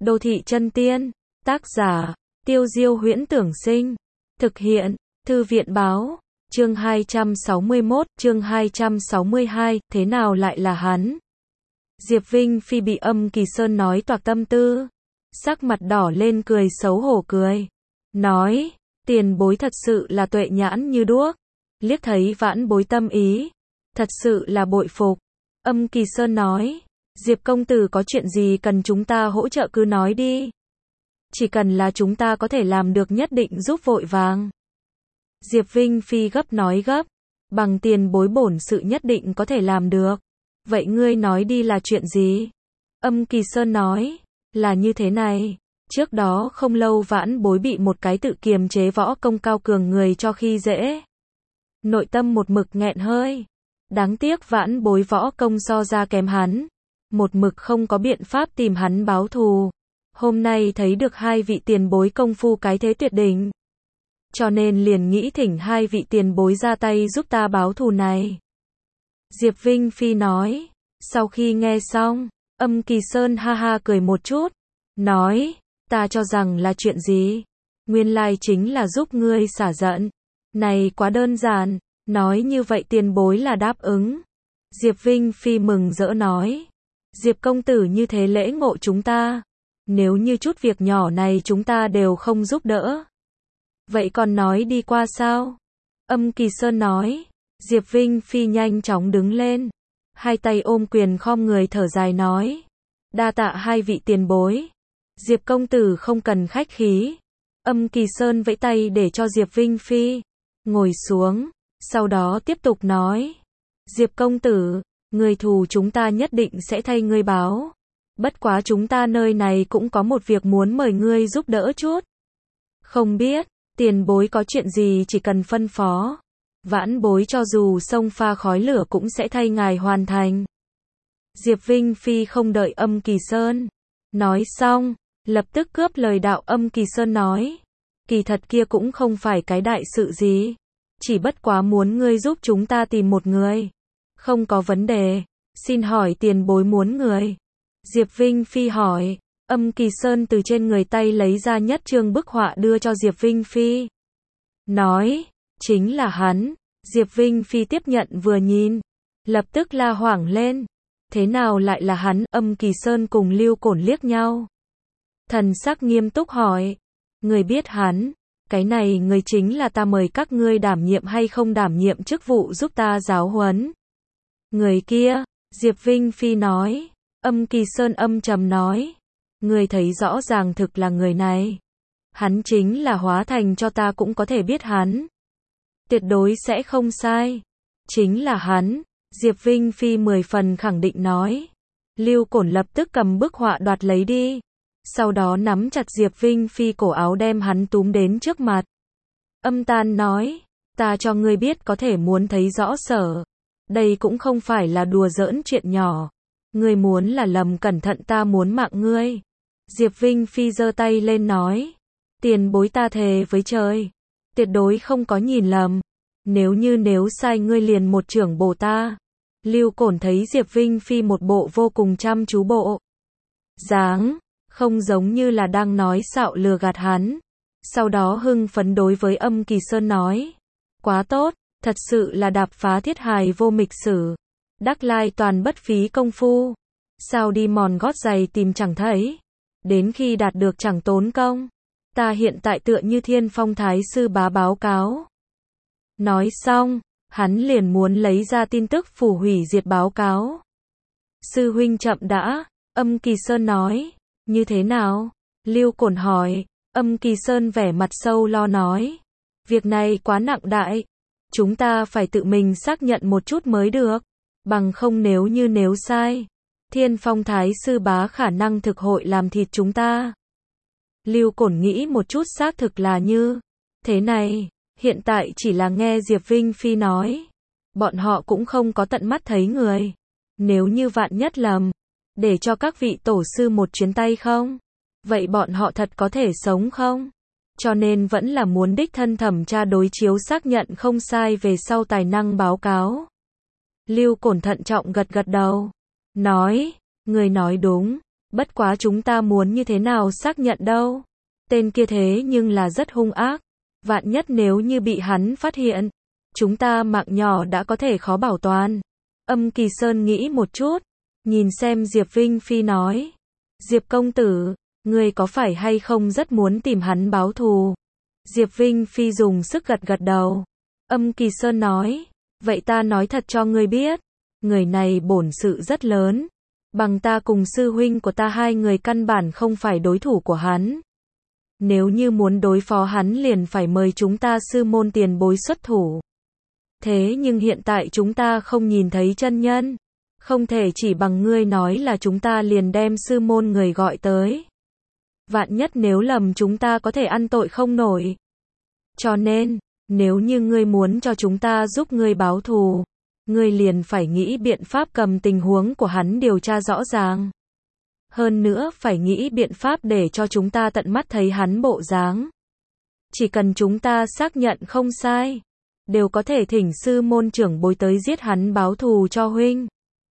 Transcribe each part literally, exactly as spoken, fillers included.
Đô thị chân tiên, tác giả, Tiêu Diêu Huyễn Tưởng Sinh, thực hiện, Thư viện Báo, chương hai trăm sáu mươi mốt, chương hai trăm sáu mươi hai, thế nào lại là hắn? Diệp Vinh Phi bị Âm Kỳ Sơn nói toạc tâm tư, sắc mặt đỏ lên cười xấu hổ cười, nói, tiền bối thật sự là tuệ nhãn như đuốc, liếc thấy vãn bối tâm ý, thật sự là bội phục. Âm Kỳ Sơn nói, Diệp công tử có chuyện gì cần chúng ta hỗ trợ cứ nói đi. Chỉ cần là chúng ta có thể làm được nhất định giúp vội vàng. Diệp Vinh Phi gấp nói gấp, bằng tiền bối bổn sự nhất định có thể làm được. Vậy ngươi nói đi là chuyện gì? Âm Kỳ Sơn nói, là như thế này. Trước đó không lâu vãn bối bị một cái tự kiềm chế võ công cao cường người cho khi dễ. Nội tâm một mực nghẹn hơi. Đáng tiếc vãn bối võ công so ra kém hắn. Một mực không có biện pháp tìm hắn báo thù. Hôm nay thấy được hai vị tiền bối công phu cái thế tuyệt đỉnh. Cho nên liền nghĩ thỉnh hai vị tiền bối ra tay giúp ta báo thù này. Diệp Vinh Phi nói. Sau khi nghe xong, Âm Kỳ Sơn ha ha cười một chút. Nói, ta cho rằng là chuyện gì? Nguyên lai chính là giúp ngươi xả giận. Này quá đơn giản. Nói như vậy tiền bối là đáp ứng. Diệp Vinh Phi mừng rỡ nói. Diệp công tử như thế lễ ngộ chúng ta. Nếu như chút việc nhỏ này chúng ta đều không giúp đỡ. Vậy còn nói đi qua sao? Âm Kỳ Sơn nói. Diệp Vinh Phi nhanh chóng đứng lên. Hai tay ôm quyền khom người thở dài nói. Đa tạ hai vị tiền bối. Diệp công tử không cần khách khí. Âm Kỳ Sơn vẫy tay để cho Diệp Vinh Phi ngồi xuống. Sau đó tiếp tục nói. Diệp công tử, người thù chúng ta nhất định sẽ thay ngươi báo. Bất quá chúng ta nơi này cũng có một việc muốn mời ngươi giúp đỡ chút. Không biết, tiền bối có chuyện gì chỉ cần phân phó. Vãn bối cho dù sông pha khói lửa cũng sẽ thay ngài hoàn thành. Diệp Vinh Phi không đợi Âm Kỳ Sơn nói xong, lập tức cướp lời đạo. Âm Kỳ Sơn nói. Kỳ thật kia cũng không phải cái đại sự gì. Chỉ bất quá muốn ngươi giúp chúng ta tìm một người. Không có vấn đề. Xin hỏi tiền bối muốn người. Diệp Vinh Phi hỏi. Âm Kỳ Sơn từ trên người tay lấy ra nhất chương bức họa đưa cho Diệp Vinh Phi. Nói. Chính là hắn. Diệp Vinh Phi tiếp nhận vừa nhìn. Lập tức la hoảng lên. Thế nào lại là hắn? Âm Kỳ Sơn cùng Lưu Cổn liếc nhau. Thần sắc nghiêm túc hỏi. Người biết hắn. Cái này người chính là ta mời các ngươi đảm nhiệm hay không đảm nhiệm chức vụ giúp ta giáo huấn. Người kia. Diệp Vinh Phi nói. Âm Kỳ Sơn âm trầm nói. Người thấy rõ ràng thực là người này. Hắn chính là hóa thành cho ta cũng có thể biết hắn. Tuyệt đối sẽ không sai. Chính là hắn. Diệp Vinh Phi mười phần khẳng định nói. Lưu Cổn lập tức cầm bức họa đoạt lấy đi. Sau đó nắm chặt Diệp Vinh Phi cổ áo đem hắn túm đến trước mặt. Âm Tan nói. Ta cho ngươi biết có thể muốn thấy rõ sở. Đây cũng không phải là đùa giỡn chuyện nhỏ. Ngươi muốn là lầm cẩn thận ta muốn mạng ngươi. Diệp Vinh Phi giơ tay lên nói. Tiền bối ta thề với trời. Tuyệt đối không có nhìn lầm. Nếu như nếu sai ngươi liền một chưởng bổ ta. Lưu Cổn thấy Diệp Vinh Phi một bộ vô cùng chăm chú bộ dáng, không giống như là đang nói xạo lừa gạt hắn. Sau đó hưng phấn đối với Âm Kỳ Sơn nói. Quá tốt, thật sự là đạp phá thiết hài vô mịch sử. Đắc lai toàn bất phí công phu. Sao đi mòn gót giày tìm chẳng thấy. Đến khi đạt được chẳng tốn công. Ta hiện tại tựa như Thiên Phong Thái sư bá báo cáo. Nói xong, hắn liền muốn lấy ra tin tức phủ hủy diệt báo cáo. Sư huynh chậm đã. Âm Kỳ Sơn nói. Như thế nào? Lưu Cổn hỏi. Âm Kỳ Sơn vẻ mặt sâu lo nói. Việc này quá nặng đại. Chúng ta phải tự mình xác nhận một chút mới được. Bằng không nếu như nếu sai. Thiên Phong Thái sư bá khả năng thực hội làm thịt chúng ta. Lưu Cổn nghĩ một chút xác thực là như thế này. Hiện tại chỉ là nghe Diệp Vinh Phi nói. Bọn họ cũng không có tận mắt thấy người. Nếu như vạn nhất lầm. Để cho các vị tổ sư một chuyến tay không? Vậy bọn họ thật có thể sống không? Cho nên vẫn là muốn đích thân thẩm tra đối chiếu xác nhận không sai về sau tài năng báo cáo. Lưu Cổn thận trọng gật gật đầu. Nói, người nói đúng. Bất quá chúng ta muốn như thế nào xác nhận đâu. Tên kia thế nhưng là rất hung ác. Vạn nhất nếu như bị hắn phát hiện, chúng ta mạng nhỏ đã có thể khó bảo toàn. Âm Kỳ Sơn nghĩ một chút, nhìn xem Diệp Vinh Phi nói. Diệp công tử, ngươi có phải hay không rất muốn tìm hắn báo thù? Diệp Vinh Phi dùng sức gật gật đầu. Âm Kỳ Sơn nói, vậy ta nói thật cho ngươi biết, người này bổn sự rất lớn. Bằng ta cùng sư huynh của ta hai người căn bản không phải đối thủ của hắn. Nếu như muốn đối phó hắn liền phải mời chúng ta sư môn tiền bối xuất thủ. Thế nhưng hiện tại chúng ta không nhìn thấy chân nhân. Không thể chỉ bằng ngươi nói là chúng ta liền đem sư môn người gọi tới. Vạn nhất nếu lầm chúng ta có thể ăn tội không nổi. Cho nên, nếu như ngươi muốn cho chúng ta giúp ngươi báo thù, ngươi liền phải nghĩ biện pháp cầm tình huống của hắn điều tra rõ ràng. Hơn nữa phải nghĩ biện pháp để cho chúng ta tận mắt thấy hắn bộ dáng. Chỉ cần chúng ta xác nhận không sai, đều có thể thỉnh sư môn trưởng bối tới giết hắn báo thù cho huynh.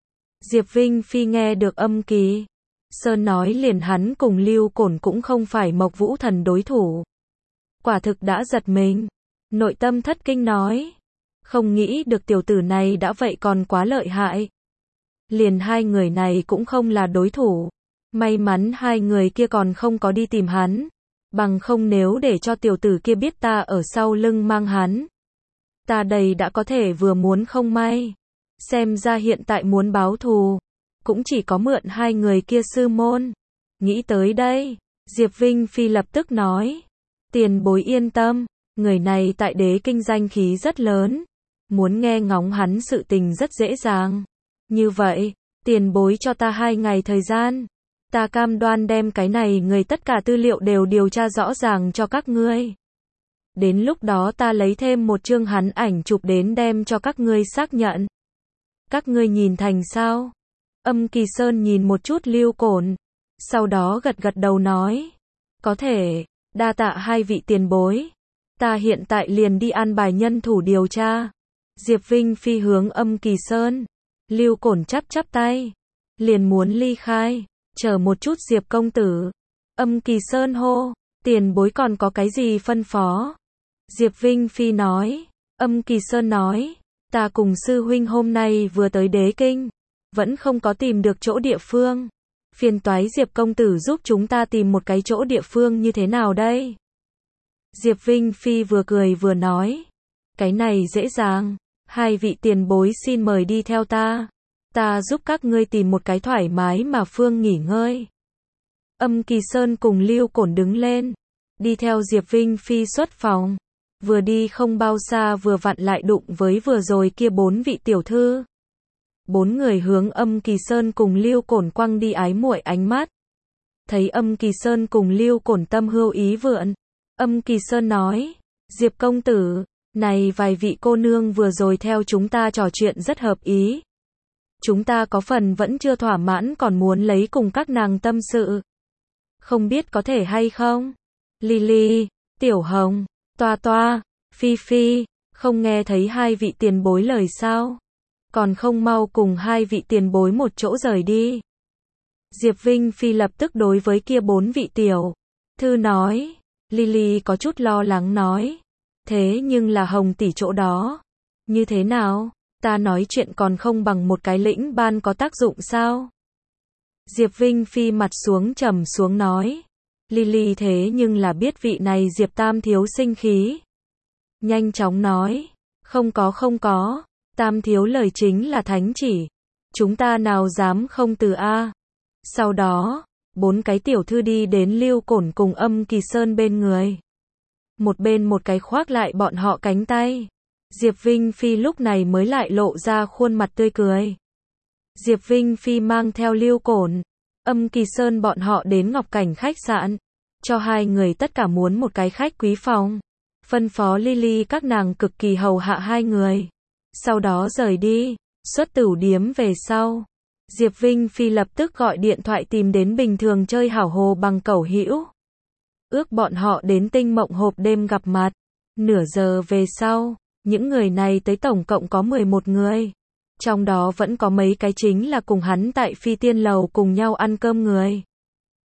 Diệp Vinh Phi nghe được Âm Kỳ Sơn nói liền hắn cùng Lưu Cổn cũng không phải Mộc Vũ Thần đối thủ. Quả thực đã giật mình. Nội tâm thất kinh nói. Không nghĩ được tiểu tử này đã vậy còn quá lợi hại. Liền hai người này cũng không là đối thủ. May mắn hai người kia còn không có đi tìm hắn. Bằng không nếu để cho tiểu tử kia biết ta ở sau lưng mang hắn. Ta đây đã có thể vừa muốn không may. Xem ra hiện tại muốn báo thù. Cũng chỉ có mượn hai người kia sư môn. Nghĩ tới đây. Diệp Vinh Phi lập tức nói. Tiền bối yên tâm. Người này tại đế kinh danh khí rất lớn. Muốn nghe ngóng hắn sự tình rất dễ dàng. Như vậy, tiền bối cho ta hai ngày thời gian. Ta cam đoan đem cái này người tất cả tư liệu đều điều tra rõ ràng cho các ngươi. Đến lúc đó ta lấy thêm một chương hắn ảnh chụp đến đem cho các ngươi xác nhận. Các ngươi nhìn thành sao? Âm Kỳ Sơn nhìn một chút Lưu Cổn. Sau đó gật gật đầu nói. Có thể, đa tạ hai vị tiền bối. Ta hiện tại liền đi an bài nhân thủ điều tra. Diệp Vinh Phi hướng Âm Kỳ Sơn. Lưu Cổn chắp chắp tay. Liền muốn ly khai. Chờ một chút Diệp công tử. Âm Kỳ Sơn hô. Tiền bối còn có cái gì phân phó? Diệp Vinh Phi nói. Âm Kỳ Sơn nói. Ta cùng sư huynh hôm nay vừa tới đế kinh. Vẫn không có tìm được chỗ địa phương. Phiền toái Diệp công tử giúp chúng ta tìm một cái chỗ địa phương như thế nào đây? Diệp Vinh Phi vừa cười vừa nói. Cái này dễ dàng. Hai vị tiền bối xin mời đi theo ta. Ta giúp các ngươi tìm một cái thoải mái mà phương nghỉ ngơi. Âm Kỳ Sơn cùng Lưu Cổn đứng lên. Đi theo Diệp Vinh Phi xuất phòng. Vừa đi không bao xa vừa vặn lại đụng với vừa rồi kia bốn vị tiểu thư. Bốn người hướng Âm Kỳ Sơn cùng Lưu Cổn quăng đi ái muội ánh mắt. Thấy Âm Kỳ Sơn cùng Lưu Cổn tâm hưu ý vượn. Âm Kỳ Sơn nói. Diệp công tử, này vài vị cô nương vừa rồi theo chúng ta trò chuyện rất hợp ý. Chúng ta có phần vẫn chưa thỏa mãn còn muốn lấy cùng các nàng tâm sự. Không biết có thể hay không? Lily, Tiểu Hồng, Toa Toa, Phi Phi, không nghe thấy hai vị tiền bối lời sao? Còn không mau cùng hai vị tiền bối một chỗ rời đi. Diệp Vinh Phi lập tức đối với kia bốn vị tiểu thư nói. Lily có chút lo lắng nói. Thế nhưng là Hồng tỷ chỗ đó. Như thế nào? Ta nói chuyện còn không bằng một cái lĩnh ban có tác dụng sao? Diệp Vinh Phi mặt xuống trầm xuống nói. Lily thế nhưng là biết vị này Diệp Tam thiếu sinh khí. Nhanh chóng nói. Không có không có. Tam thiếu lời chính là thánh chỉ. Chúng ta nào dám không từ a. Sau đó, bốn cái tiểu thư đi đến Lưu Cổn cùng Âm Kỳ Sơn bên người. Một bên một cái khoác lại bọn họ cánh tay. Diệp Vinh Phi lúc này mới lại lộ ra khuôn mặt tươi cười. Diệp Vinh Phi mang theo Lưu Cổn, Âm Kỳ Sơn bọn họ đến Ngọc Cảnh khách sạn. Cho hai người tất cả muốn một cái khách quý phòng. Phân phó Lily các nàng cực kỳ hầu hạ hai người. Sau đó rời đi, xuất tửu điếm về sau. Diệp Vinh Phi lập tức gọi điện thoại tìm đến bình thường chơi hảo hồ bằng cẩu hữu. Ước bọn họ đến Tinh Mộng hộp đêm gặp mặt. Nửa giờ về sau, những người này tới tổng cộng có mười một người. Trong đó vẫn có mấy cái chính là cùng hắn tại Phi Tiên Lầu cùng nhau ăn cơm người.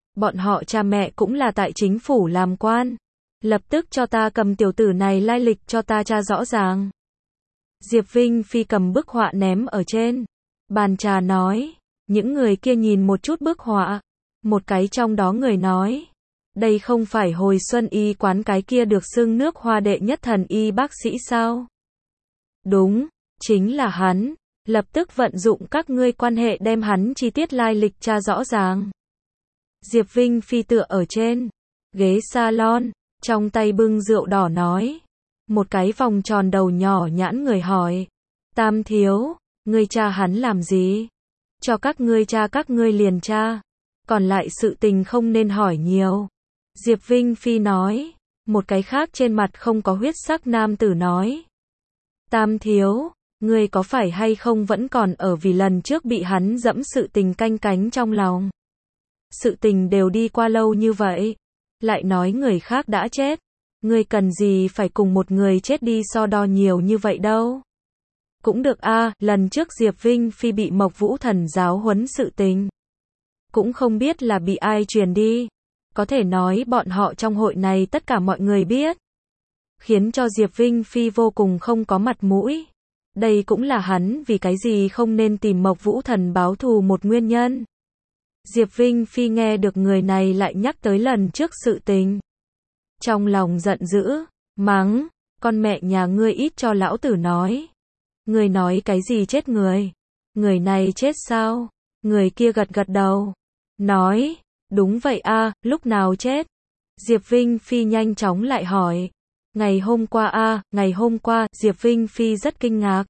Bọn họ cha mẹ cũng là tại chính phủ làm quan. Lập tức cho ta cầm tiểu tử này lai lịch cho ta tra rõ ràng. Diệp Vinh Phi cầm bức họa ném ở trên bàn trà nói. Những người kia nhìn một chút bức họa. Một cái trong đó người nói. Đây không phải hồi xuân y quán cái kia được xưng nước hoa đệ nhất thần y bác sĩ sao? Đúng, chính là hắn. Lập tức vận dụng các ngươi quan hệ đem hắn chi tiết lai lịch tra rõ ràng. Diệp Vinh Phi tựa ở trên ghế salon, trong tay bưng rượu đỏ nói. Một cái vòng tròn đầu nhỏ nhãn người hỏi. Tam thiếu, ngươi tra hắn làm gì? Cho các ngươi tra các ngươi liền tra. Còn lại sự tình không nên hỏi nhiều. Diệp Vinh Phi nói. Một cái khác trên mặt không có huyết sắc nam tử nói. Tam thiếu, ngươi có phải hay không vẫn còn ở vì lần trước bị hắn dẫm sự tình canh cánh trong lòng. Sự tình đều đi qua lâu như vậy. Lại nói người khác đã chết. Ngươi cần gì phải cùng một người chết đi so đo nhiều như vậy đâu. Cũng được a, à, lần trước Diệp Vinh Phi bị Mộc Vũ Thần giáo huấn sự tình. Cũng không biết là bị ai truyền đi. Có thể nói bọn họ trong hội này tất cả mọi người biết. Khiến cho Diệp Vinh Phi vô cùng không có mặt mũi. Đây cũng là hắn vì cái gì không nên tìm Mộc Vũ Thần báo thù một nguyên nhân. Diệp Vinh Phi nghe được người này lại nhắc tới lần trước sự tình. Trong lòng giận dữ, mắng, con mẹ nhà ngươi ít cho lão tử nói. Ngươi nói cái gì chết người? Người này chết sao? Người kia gật gật đầu. Nói, đúng vậy a, lúc nào chết? Diệp Vinh Phi nhanh chóng lại hỏi. Ngày hôm qua a, ngày hôm qua, Diệp Vinh Phi rất kinh ngạc.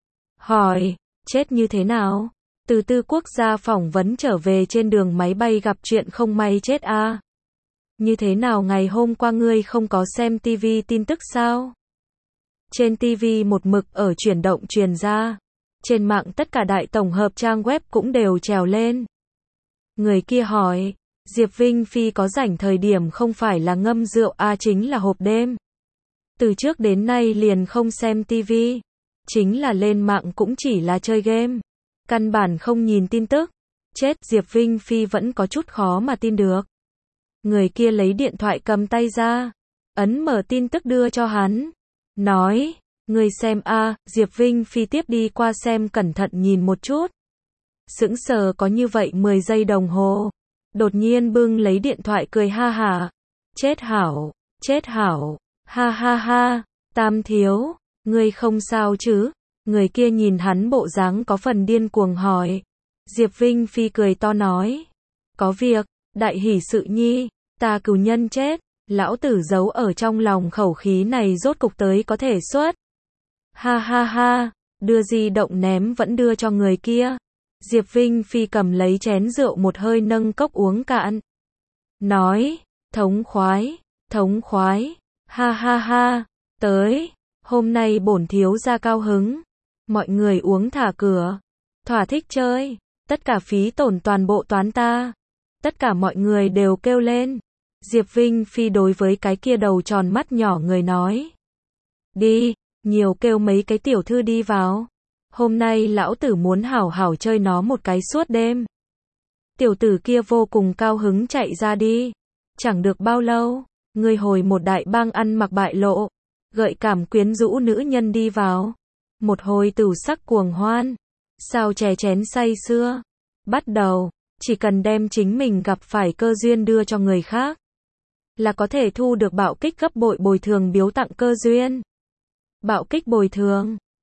Hỏi, chết như thế nào? Từ tư quốc gia phỏng vấn trở về trên đường máy bay gặp chuyện không may chết a. Như thế nào ngày hôm qua ngươi không có xem tivi tin tức sao? Trên tivi một mực ở chuyển động truyền ra. Trên mạng tất cả đại tổng hợp trang web cũng đều trèo lên. Người kia hỏi, Diệp Vinh Phi có rảnh thời điểm không phải là ngâm rượu a à, chính là hộp đêm. Từ trước đến nay liền không xem tivi. Chính là lên mạng cũng chỉ là chơi game. Căn bản không nhìn tin tức. Chết, Diệp Vinh Phi vẫn có chút khó mà tin được. Người kia lấy điện thoại cầm tay ra. Ấn mở tin tức đưa cho hắn. Nói, người xem a, à, Diệp Vinh Phi tiếp đi qua xem cẩn thận nhìn một chút. Sững sờ có như vậy mười giây đồng hồ. Đột nhiên bưng lấy điện thoại cười ha hả. Chết hảo, chết hảo, ha ha ha, Tam thiếu, ngươi không sao chứ? Người kia nhìn hắn bộ dáng có phần điên cuồng hỏi. Diệp Vinh Phi cười to nói. Có việc, đại hỷ sự nhi, ta cừu nhân chết, lão tử giấu ở trong lòng khẩu khí này rốt cục tới có thể xuất. Ha ha ha, đưa di động ném vẫn đưa cho người kia. Diệp Vinh Phi cầm lấy chén rượu một hơi nâng cốc uống cạn. Nói, thống khoái, thống khoái, ha ha ha, tới, hôm nay bổn thiếu gia cao hứng. Mọi người uống thả cửa, thỏa thích chơi, tất cả phí tổn toàn bộ toán ta. Tất cả mọi người đều kêu lên. Diệp Vinh Phi đối với cái kia đầu tròn mắt nhỏ người nói. Đi, nhiều kêu mấy cái tiểu thư đi vào. Hôm nay lão tử muốn hảo hảo chơi nó một cái suốt đêm. Tiểu tử kia vô cùng cao hứng chạy ra đi. Chẳng được bao lâu, người hồi một đại bang ăn mặc bại lộ, gợi cảm quyến rũ nữ nhân đi vào. Một hồi tửu sắc cuồng hoan, sao chè chén say sưa. Bắt đầu, chỉ cần đem chính mình gặp phải cơ duyên đưa cho người khác, là có thể thu được bạo kích gấp bội bồi thường biếu tặng cơ duyên. Bạo kích bồi thường